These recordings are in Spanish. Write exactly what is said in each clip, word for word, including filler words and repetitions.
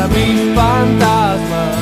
para mis fantasmas.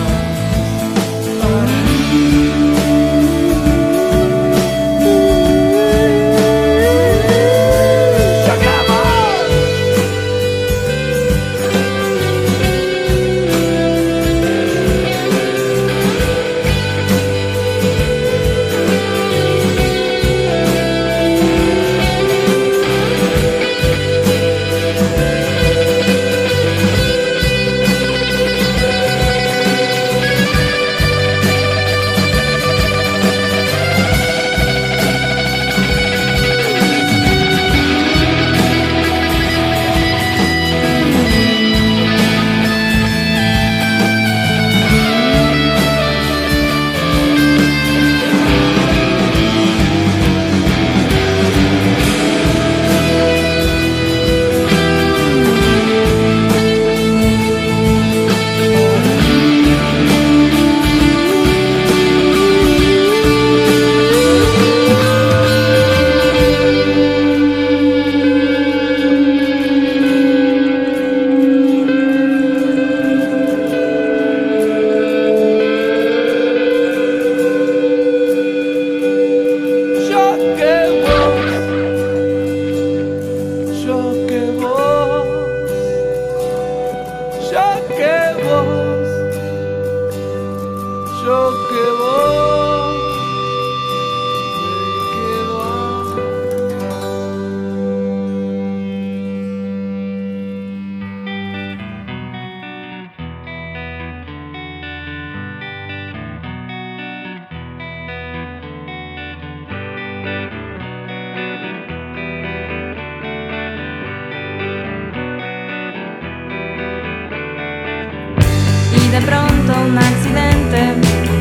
De pronto un accidente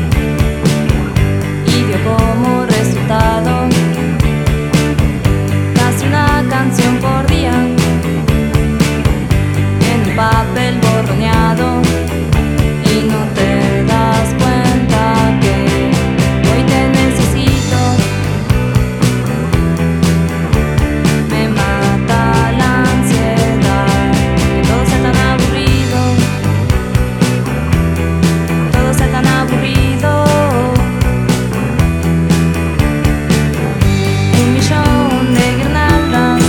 y dio como resultado casi una canción por día en un papel borroneado, y no te das cuenta que hoy te necesito. Me mata la ansiedad, que todo sea tan aburrido, tan aburrido. Un millón de guirnaldas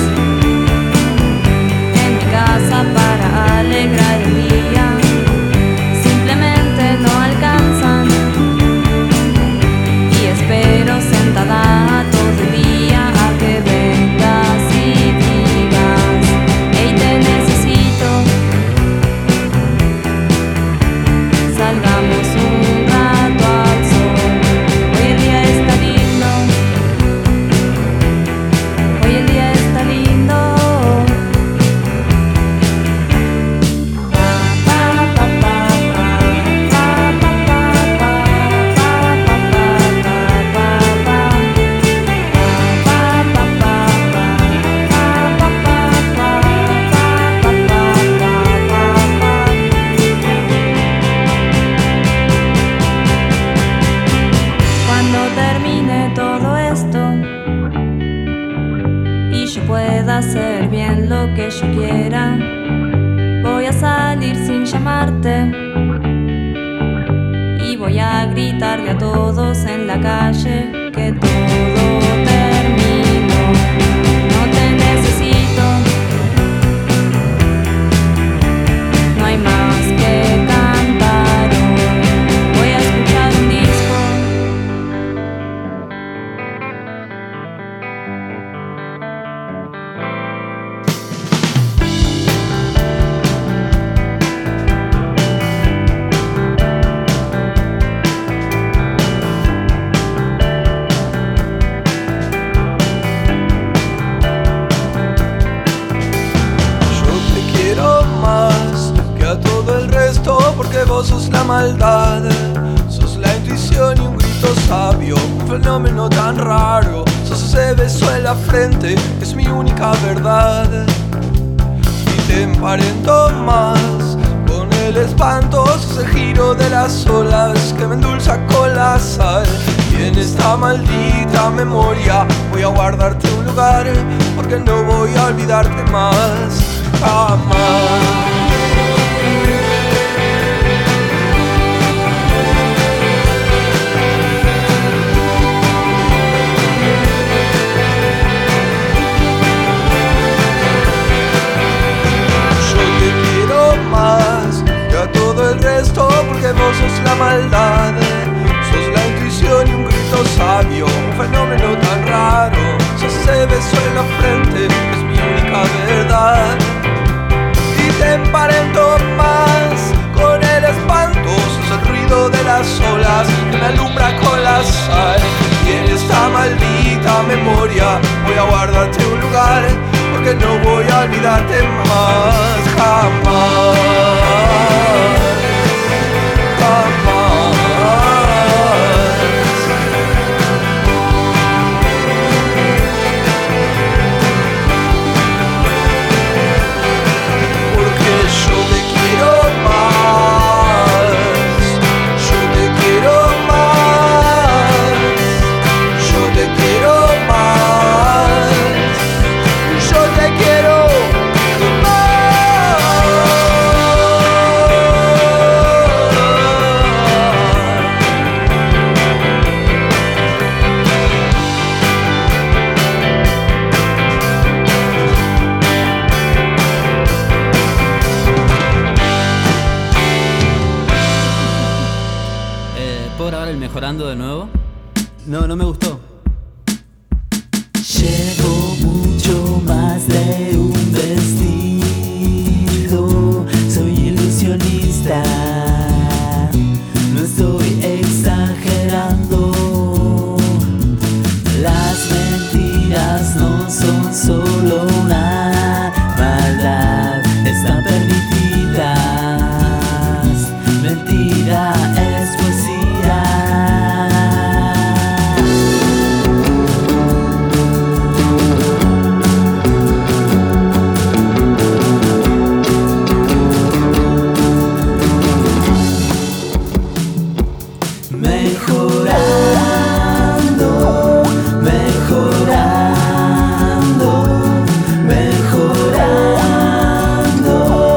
en mi casa para alegrar el día simplemente no alcanzan, y espero sentada todo el día a que vengas y digas: hey, te necesito, salgamos un rato al sol. Hoy el día está lindo, hoy el día está lindo. Cuando termine todo esto y yo pueda hacer bien lo que yo quiera, voy a salir sin llamarte y voy a gritarle a todos en la calle que todo terminó. No te necesito, no hay más que cantar hoy. Voy a escuchar un disco. Porque vos sos la maldad, sos la intuición y un grito sabio, un fenómeno tan raro. Sos ese beso en la frente, es mi única verdad. Y te emparento más con el espanto, sos el giro de las olas que me endulza con la sal. Y en esta maldita memoria voy a guardarte un lugar, porque no voy a olvidarte más, jamás. maldad, sos la intuición y un grito sabio, un fenómeno tan raro. Sos ese beso en la frente, es mi única verdad. Y te emparento más con el espanto, sos el ruido de las olas que me alumbra con la sal. Y en esta maldita memoria voy a guardarte un lugar, porque no voy a olvidarte más, jamás, jamás. Porque yo te quiero más, yo te quiero más, yo te quiero más, yo te quiero Eh, ¿Puedo grabar el mejorando de nuevo? No, no me gustó. Llevo mucho más de un vestido, soy ilusionista, no estoy exagerando. Las mentiras no son solo una maldad, están permitidas. Mentira es poesía. Mejorando, mejorando, mejorando.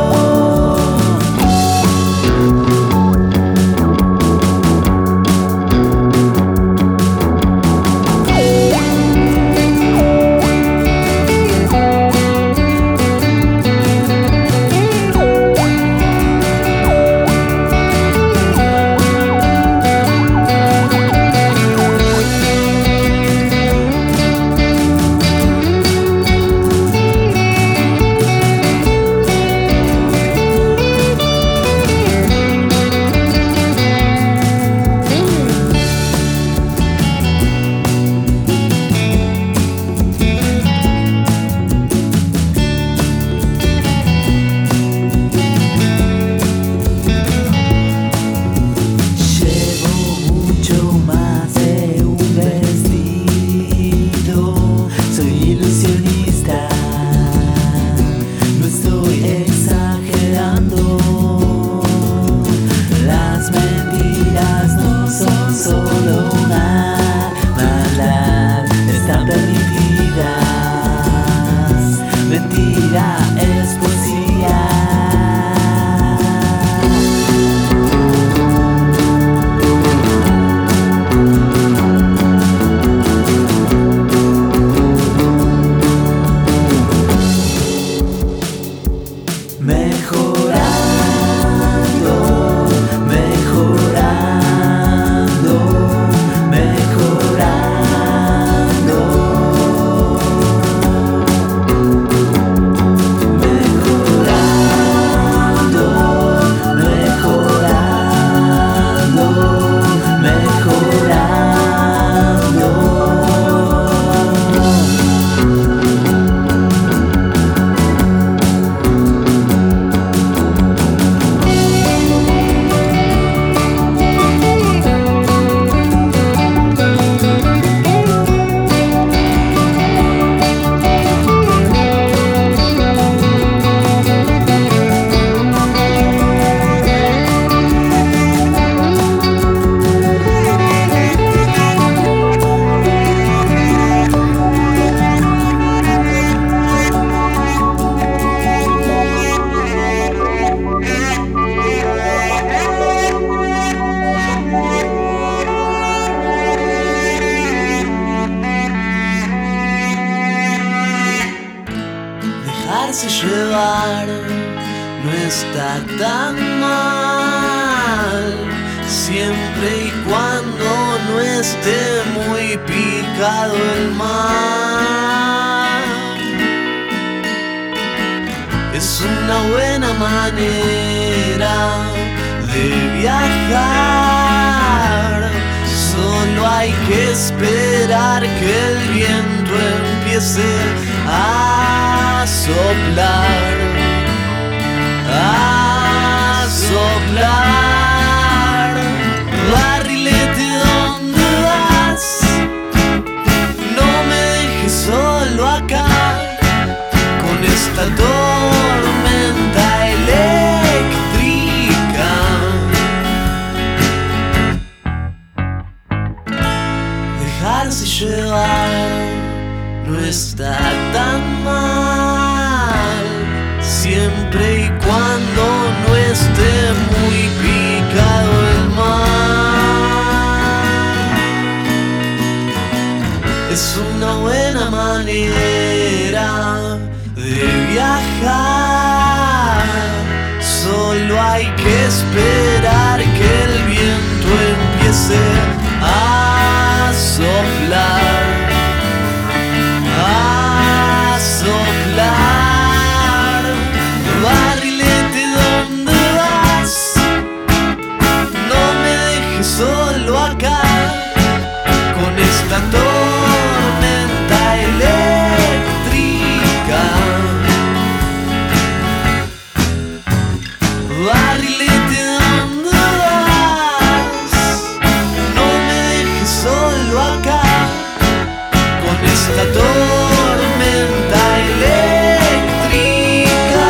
dejarse llevar no está tan mal. siempre y cuando no esté muy picado el mar. Es una buena manera de viajar. Solo hay que esperar que el viento empiece a soplar, a soplar. Barrilete, ¿dónde vas? No me dejes solo acá con esta tormenta eléctrica. Dejarse llevar no está tan mal, siempre y cuando no esté muy picado el mar. Es una buena manera de viajar. Solo hay que esperar que el viento empiece a soplar, a soplar. Barrilete, ¿dónde vas? No me dejes solo acá con esta tormenta eléctrica. Barrilete, ¿dónde vas? No me dejes solo acá con esta tormenta eléctrica.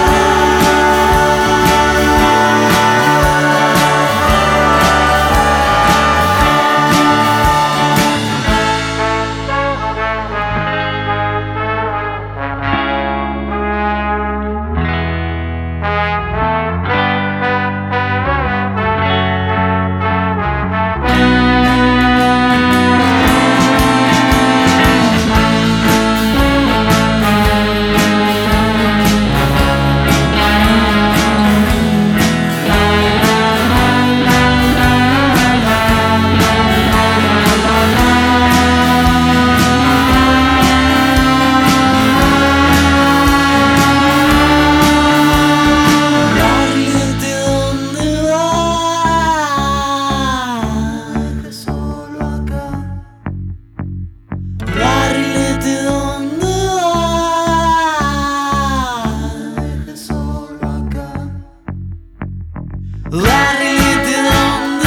Barrilete, ¿dónde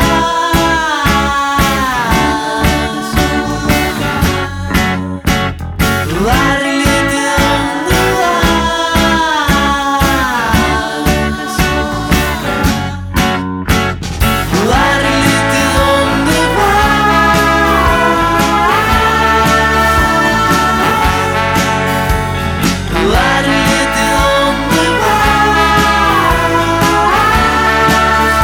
vas? Barrilete, ¿dónde vas? Barrilete, ¿dónde vas? Barrilete, ¿dónde vas?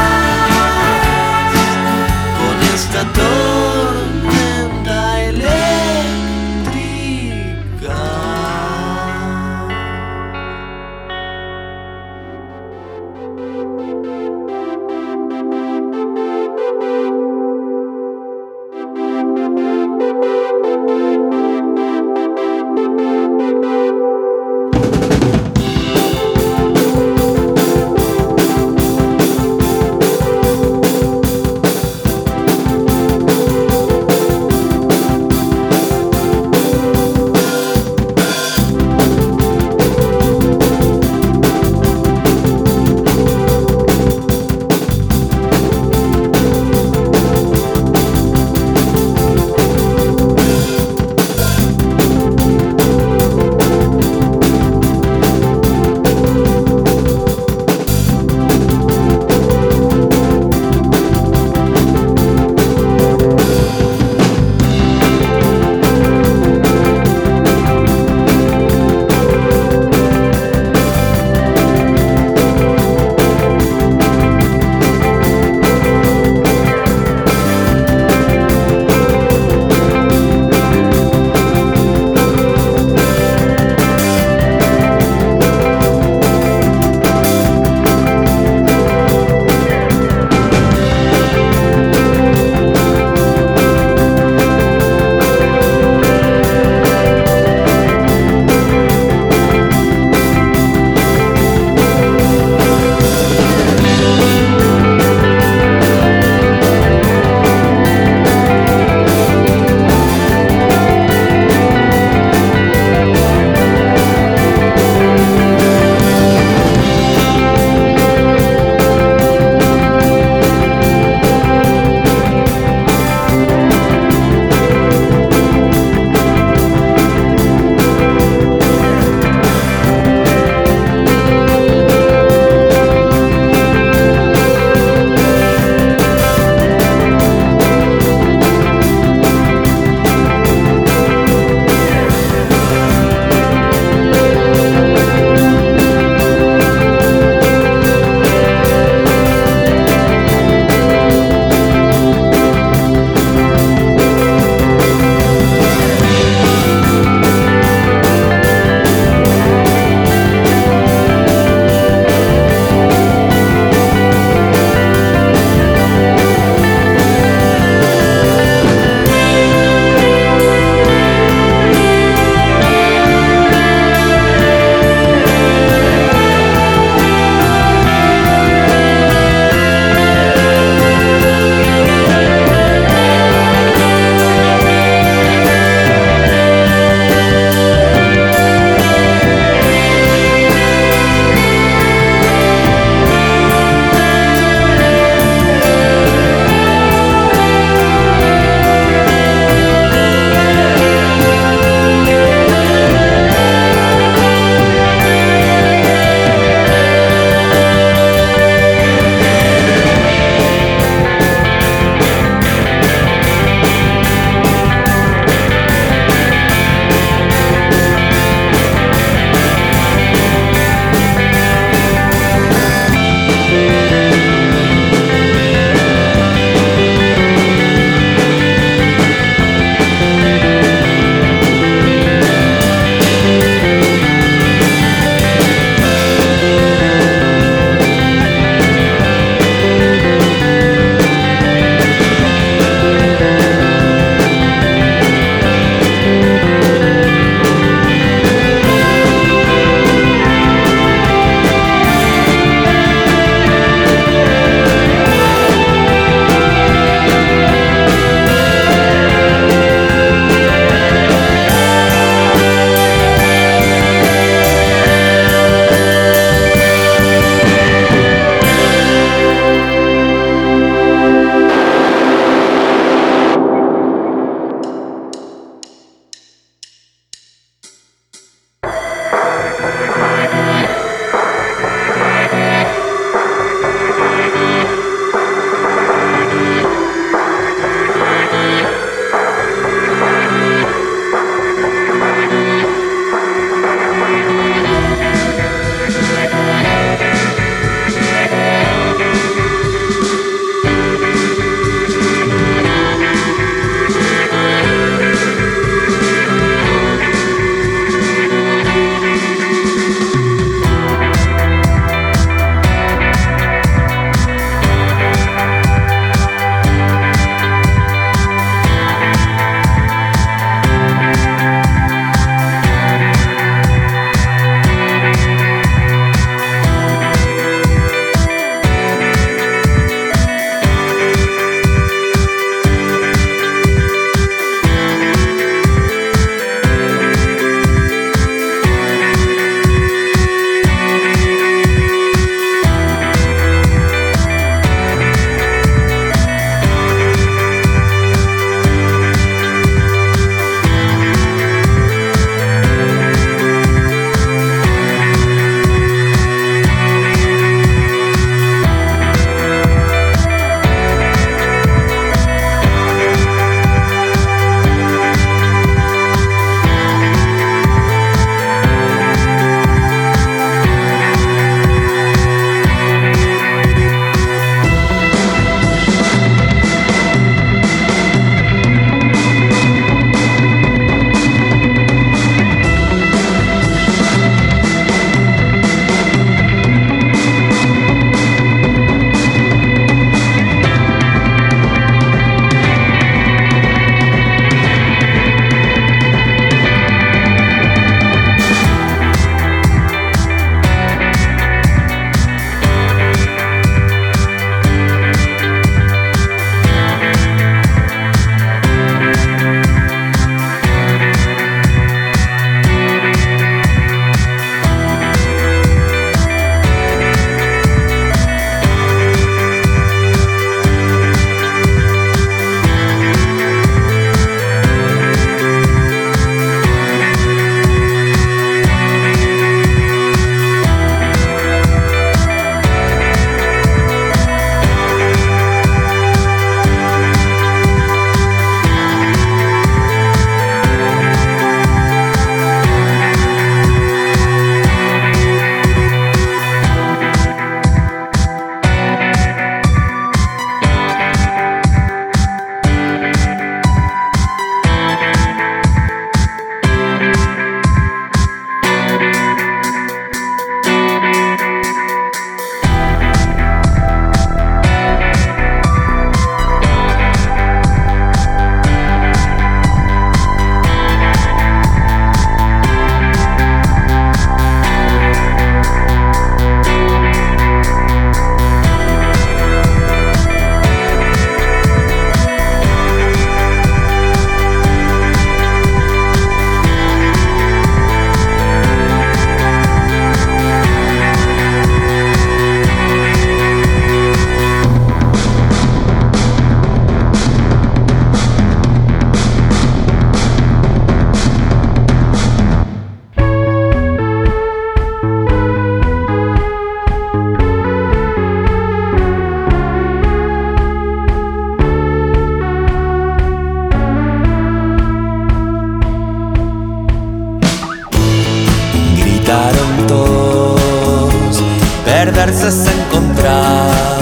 Perderse es encontrar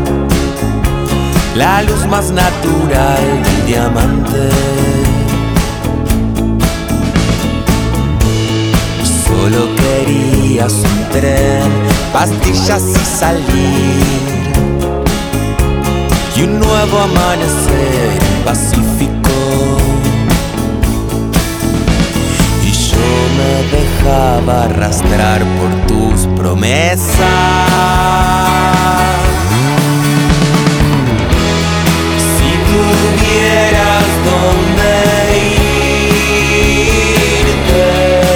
la luz más natural del diamante. Solo querías un tren, pastillas y salir, y un nuevo amanecer en Pacífico. Y yo me dejaba arrastrar por tus promesas. Si tuvieras donde irte,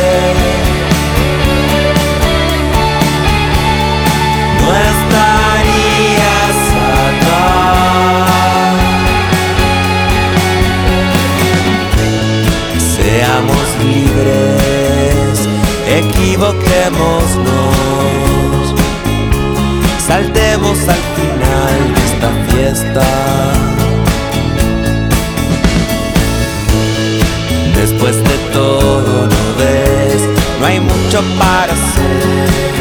no estarías acá. Seamos libres, equivoquémonos, saltemos al final de esta fiesta. Después de todo, ¿no ves? No hay mucho para hacer.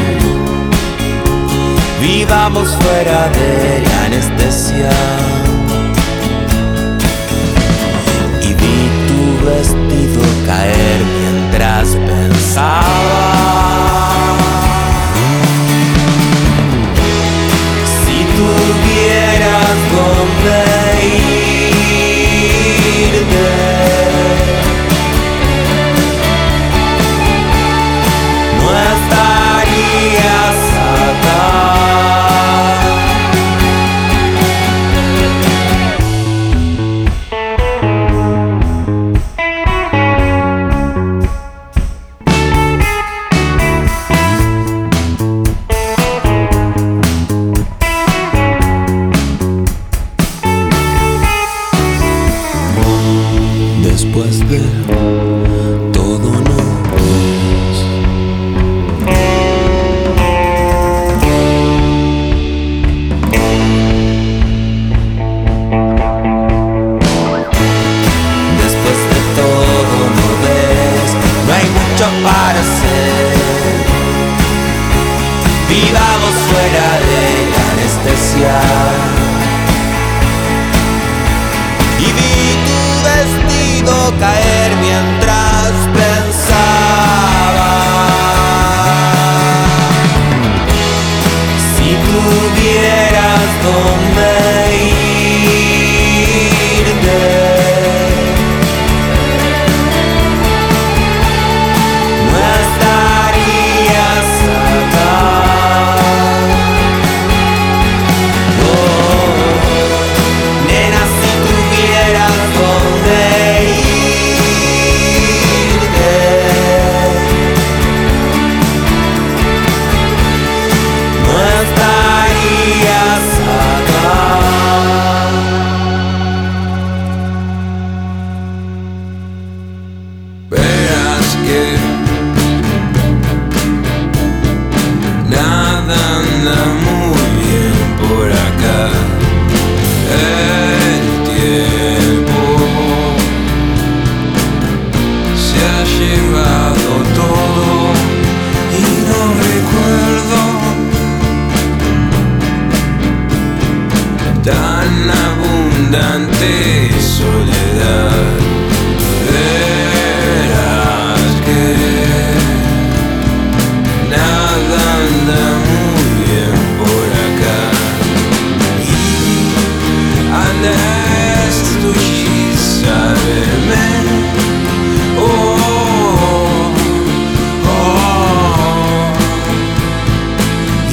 Vivamos fuera de la anestesia. Y vi tu vestido caer mientras pensaba. Si tuvieras donde irte, no estarías acá. Después de todo, ¿no ves? Después de todo, ¿no ves? No hay mucho para hacer. Vivamos fuera de la anestesia. Y vi tu vestido caer mientras pensaba. Si tuvieras donde irte, no estarías acá. Oh, nena, si tuvieras donde irte, no estarías acá. Verás que nada anda muy bien por acá. El tiempo se ha llevado todo y no recuerdo tan abundante soledad. Verás que nada anda muy bien por acá. Unless tu saberme. Oh, oh. Y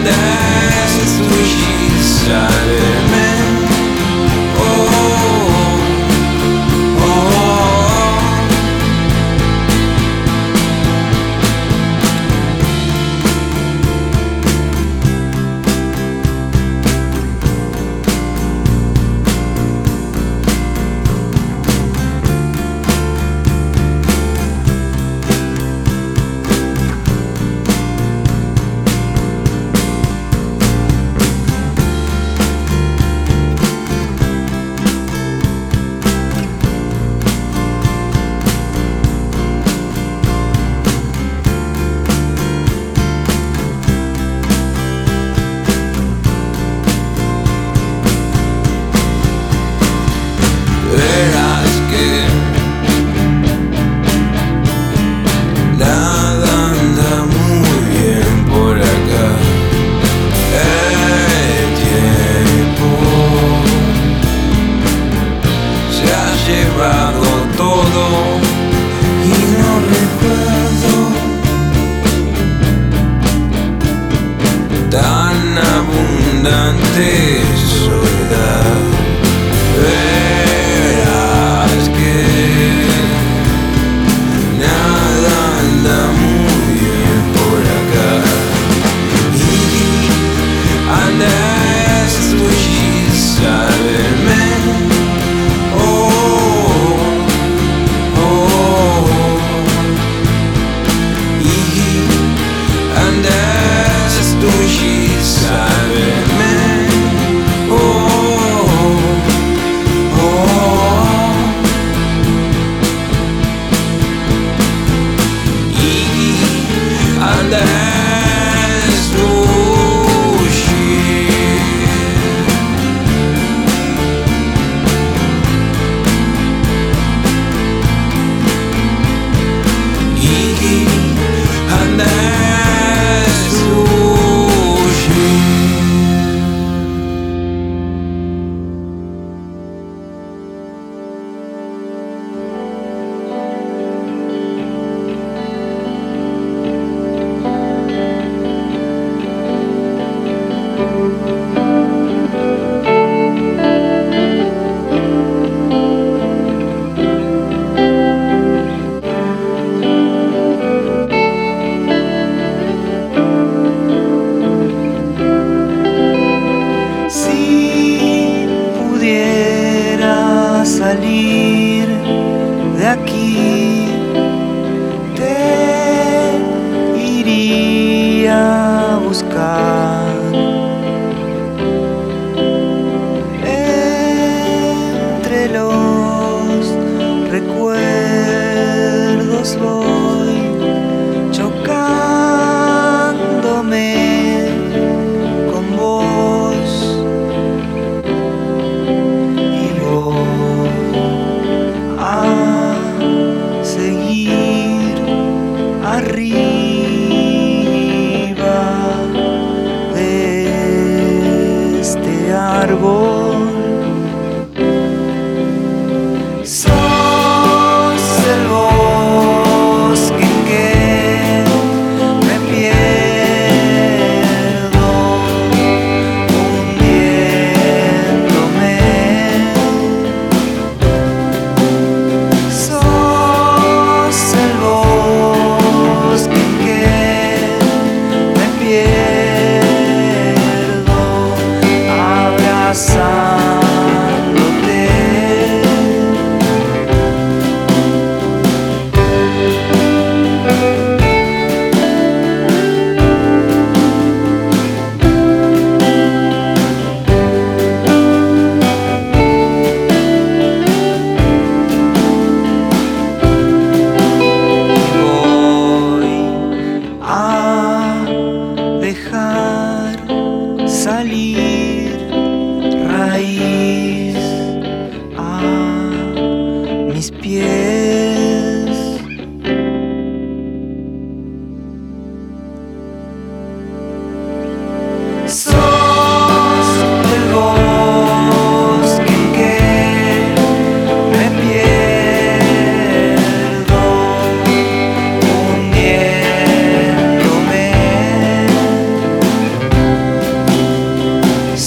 unless tu saberme. Oh. tan abundante soledad. Verás que nada anda muy bien por acá. And that's what she's driving me. Oh, oh, yeah. And that's what she's driving me. Oh, oh, yeah. And that's what she. And that's sushi. Si pudiera salir de aquí, te iría a buscar. Entre los recuerdos voy chocándome con vos y voy a seguir arriba de este árbol. Sos el bosque en que me pierdo, hundiéndome. Sos el bosque en que me pierdo, abrazándote. Voy a dejar salir raíz a mis pies. Sos el bosque en que me pierdo, hundiéndome.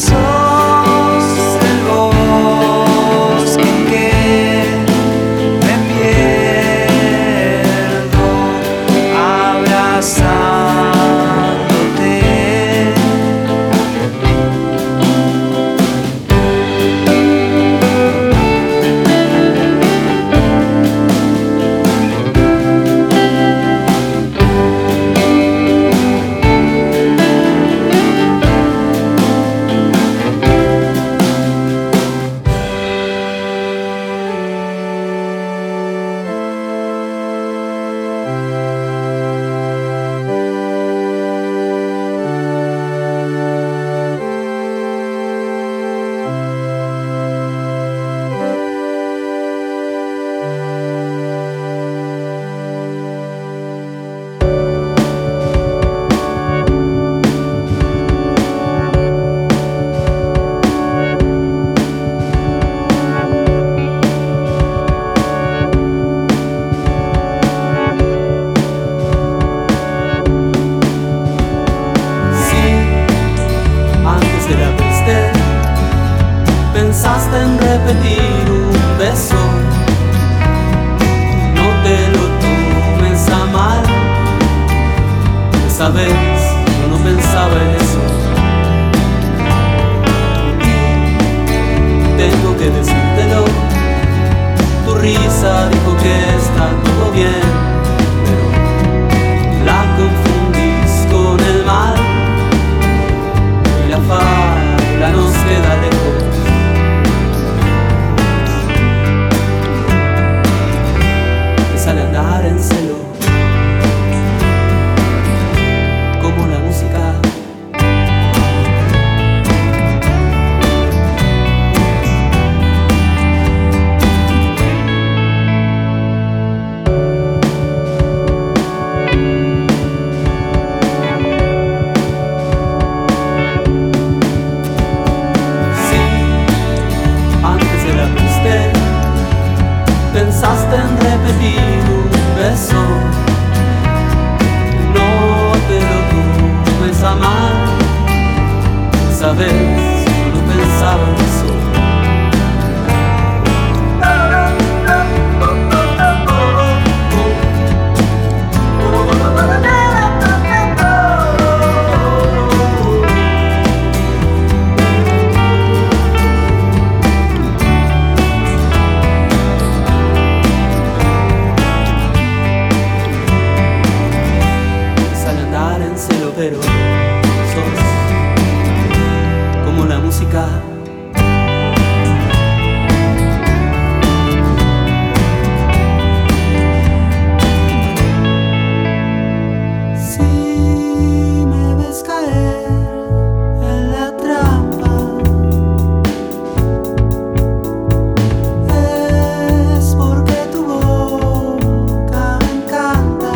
repetir un beso. No te lo tomes a mal. Esa vez yo no pensaba en eso. Y tengo que decírtelo. Tu risa dijo que está todo bien, pero la confundís con el mal. Y la fábula nos queda lejos. Me sale a andar en celo, como la música. Pensaste en repetir un beso. No te lo tomes a mal. Esa vez yo no pensaba en eso. Pero sos como la música. Si me ves caer en la trampa, es porque tu boca me encanta.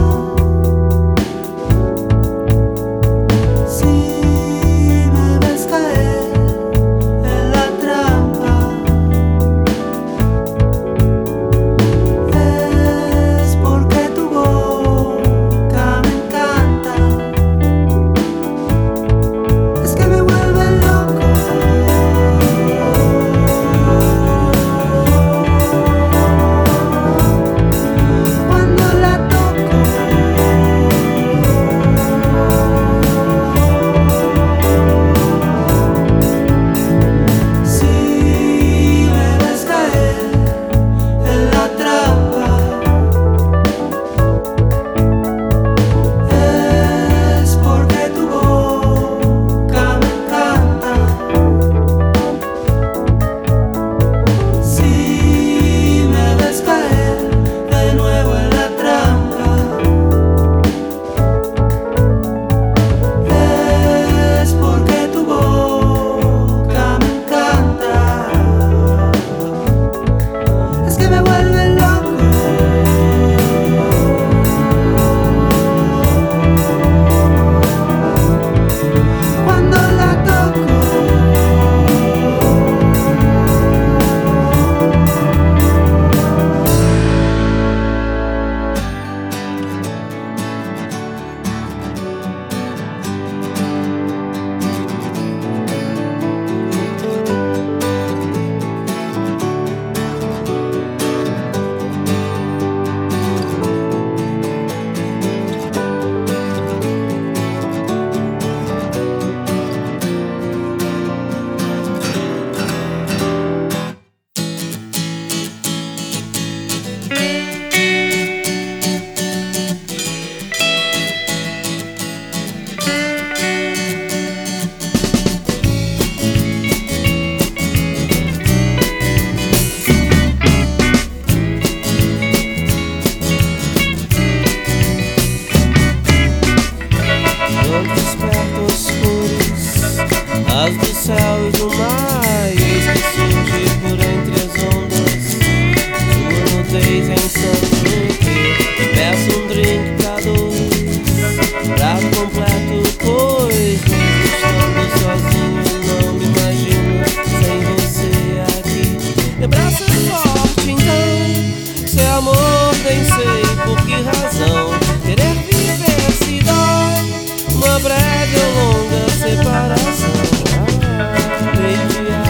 Uma breve ou longa separação. Ah, meio-dia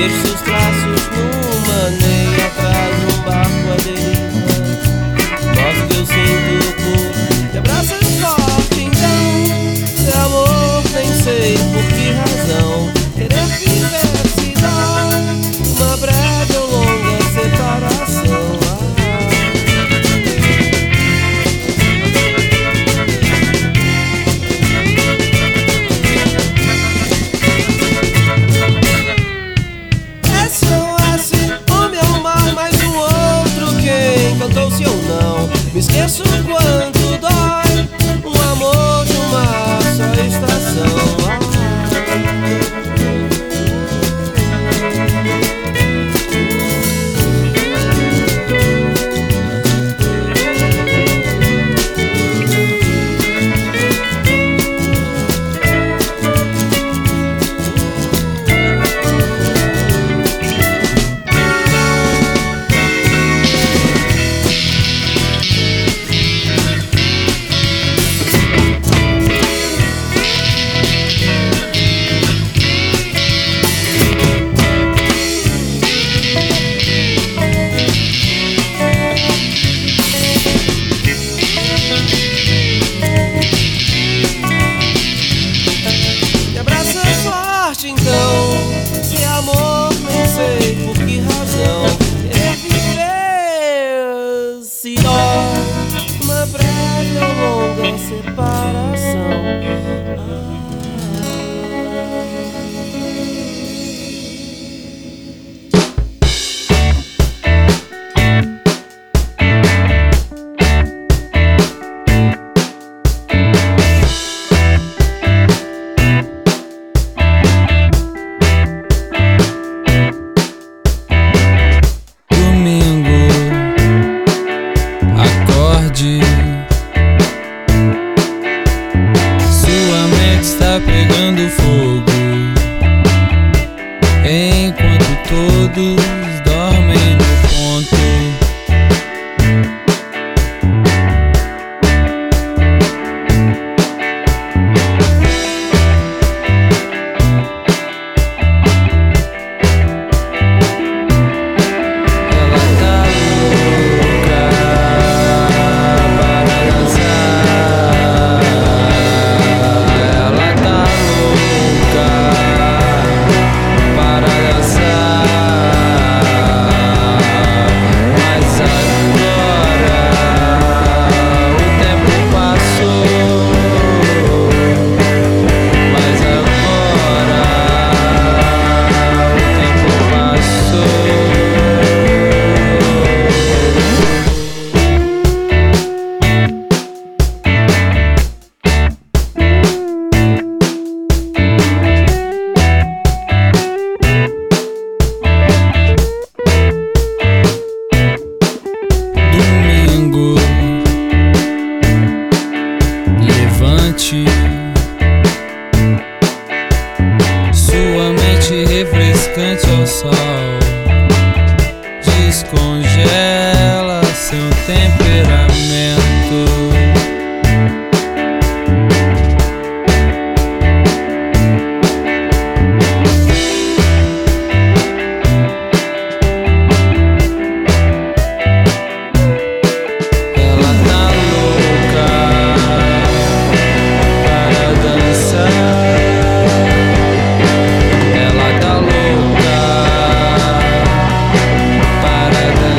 Vejo seus traços numa areia atrás de um barco à deriva. Mostra que eu sinto por te abraças forte, então. Se amor nem sei por que razão. Querer viver se dói. Uma breve ou longa separação. Encantou-se ou não, me esqueço quanto dói um amor de uma só estação. Ela tá louca para dançar.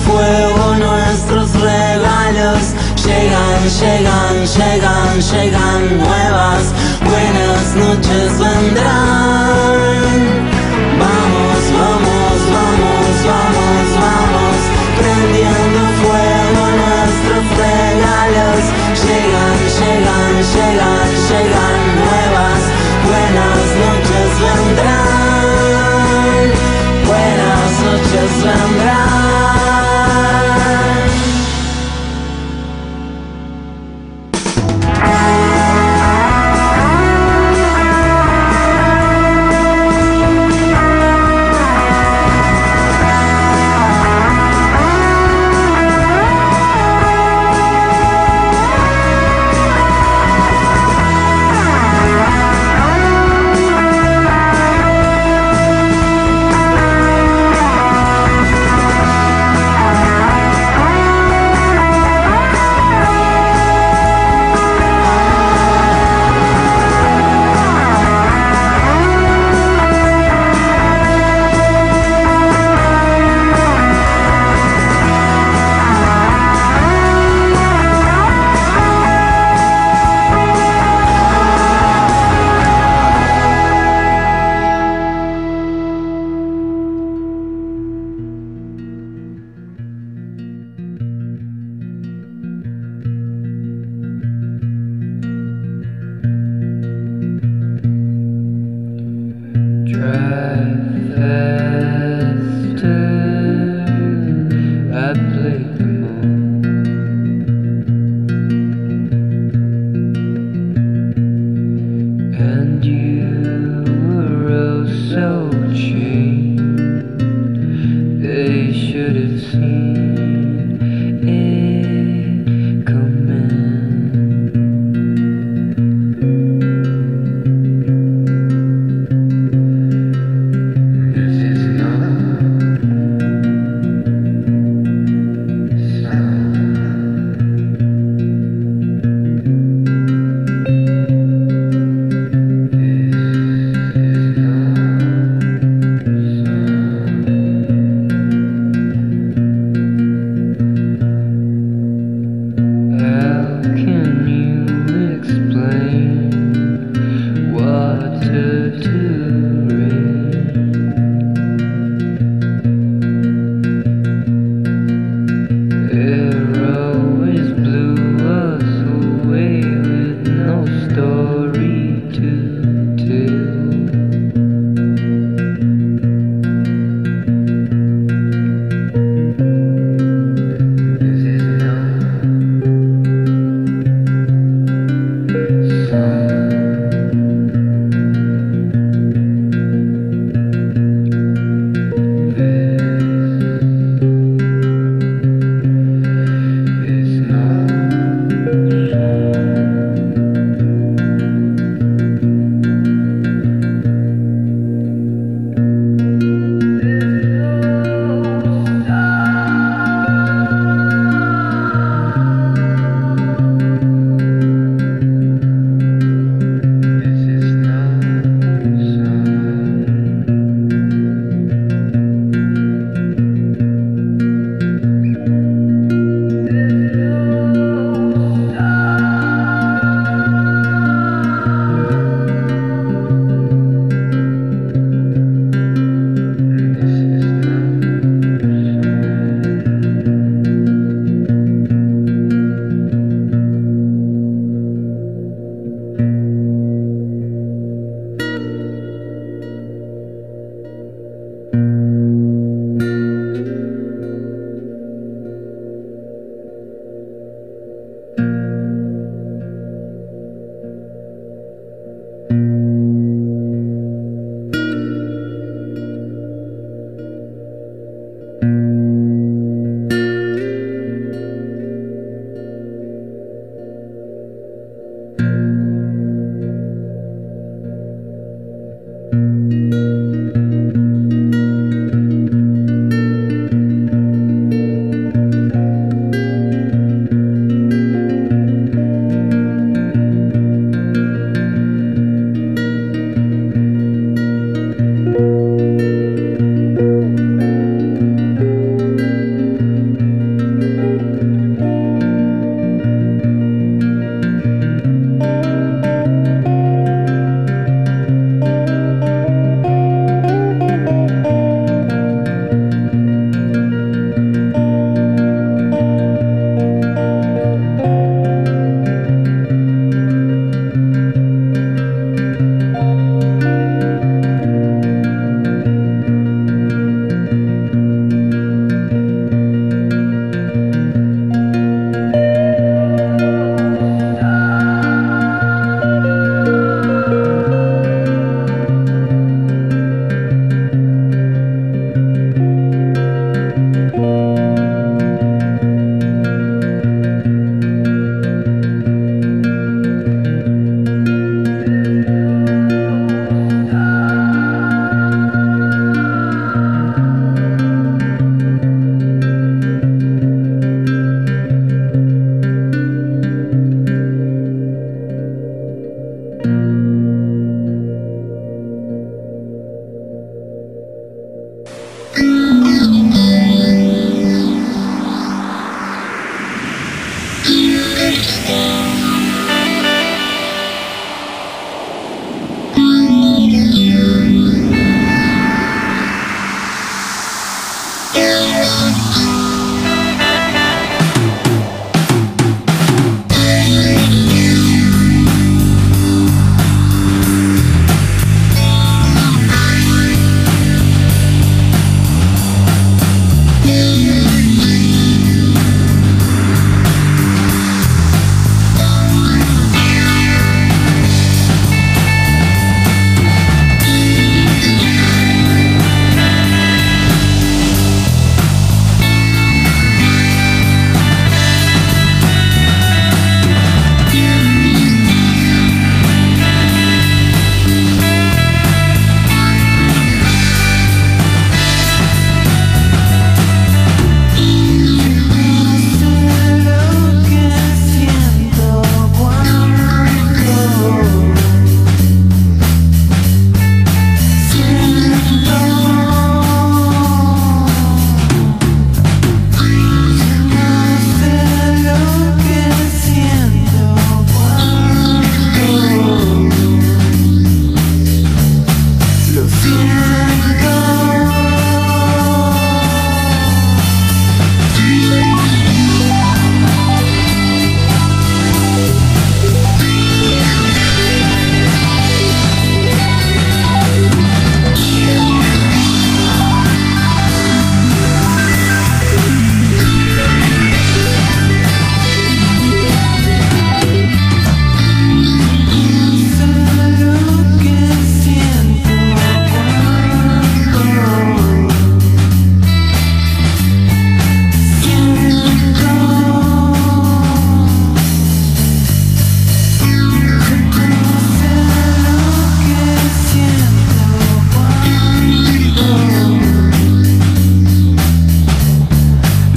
fuego nuestros regalos. Llegan, llegan, llegan, llegan nuevas buenas noches vendrán. Vamos, vamos, vamos, vamos, vamos, prendiendo fuego nuestros regalos. Llegan, llegan, llegan, llegan nuevas buenas noches vendrán. Buenas noches vendrán.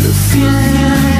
Luciana.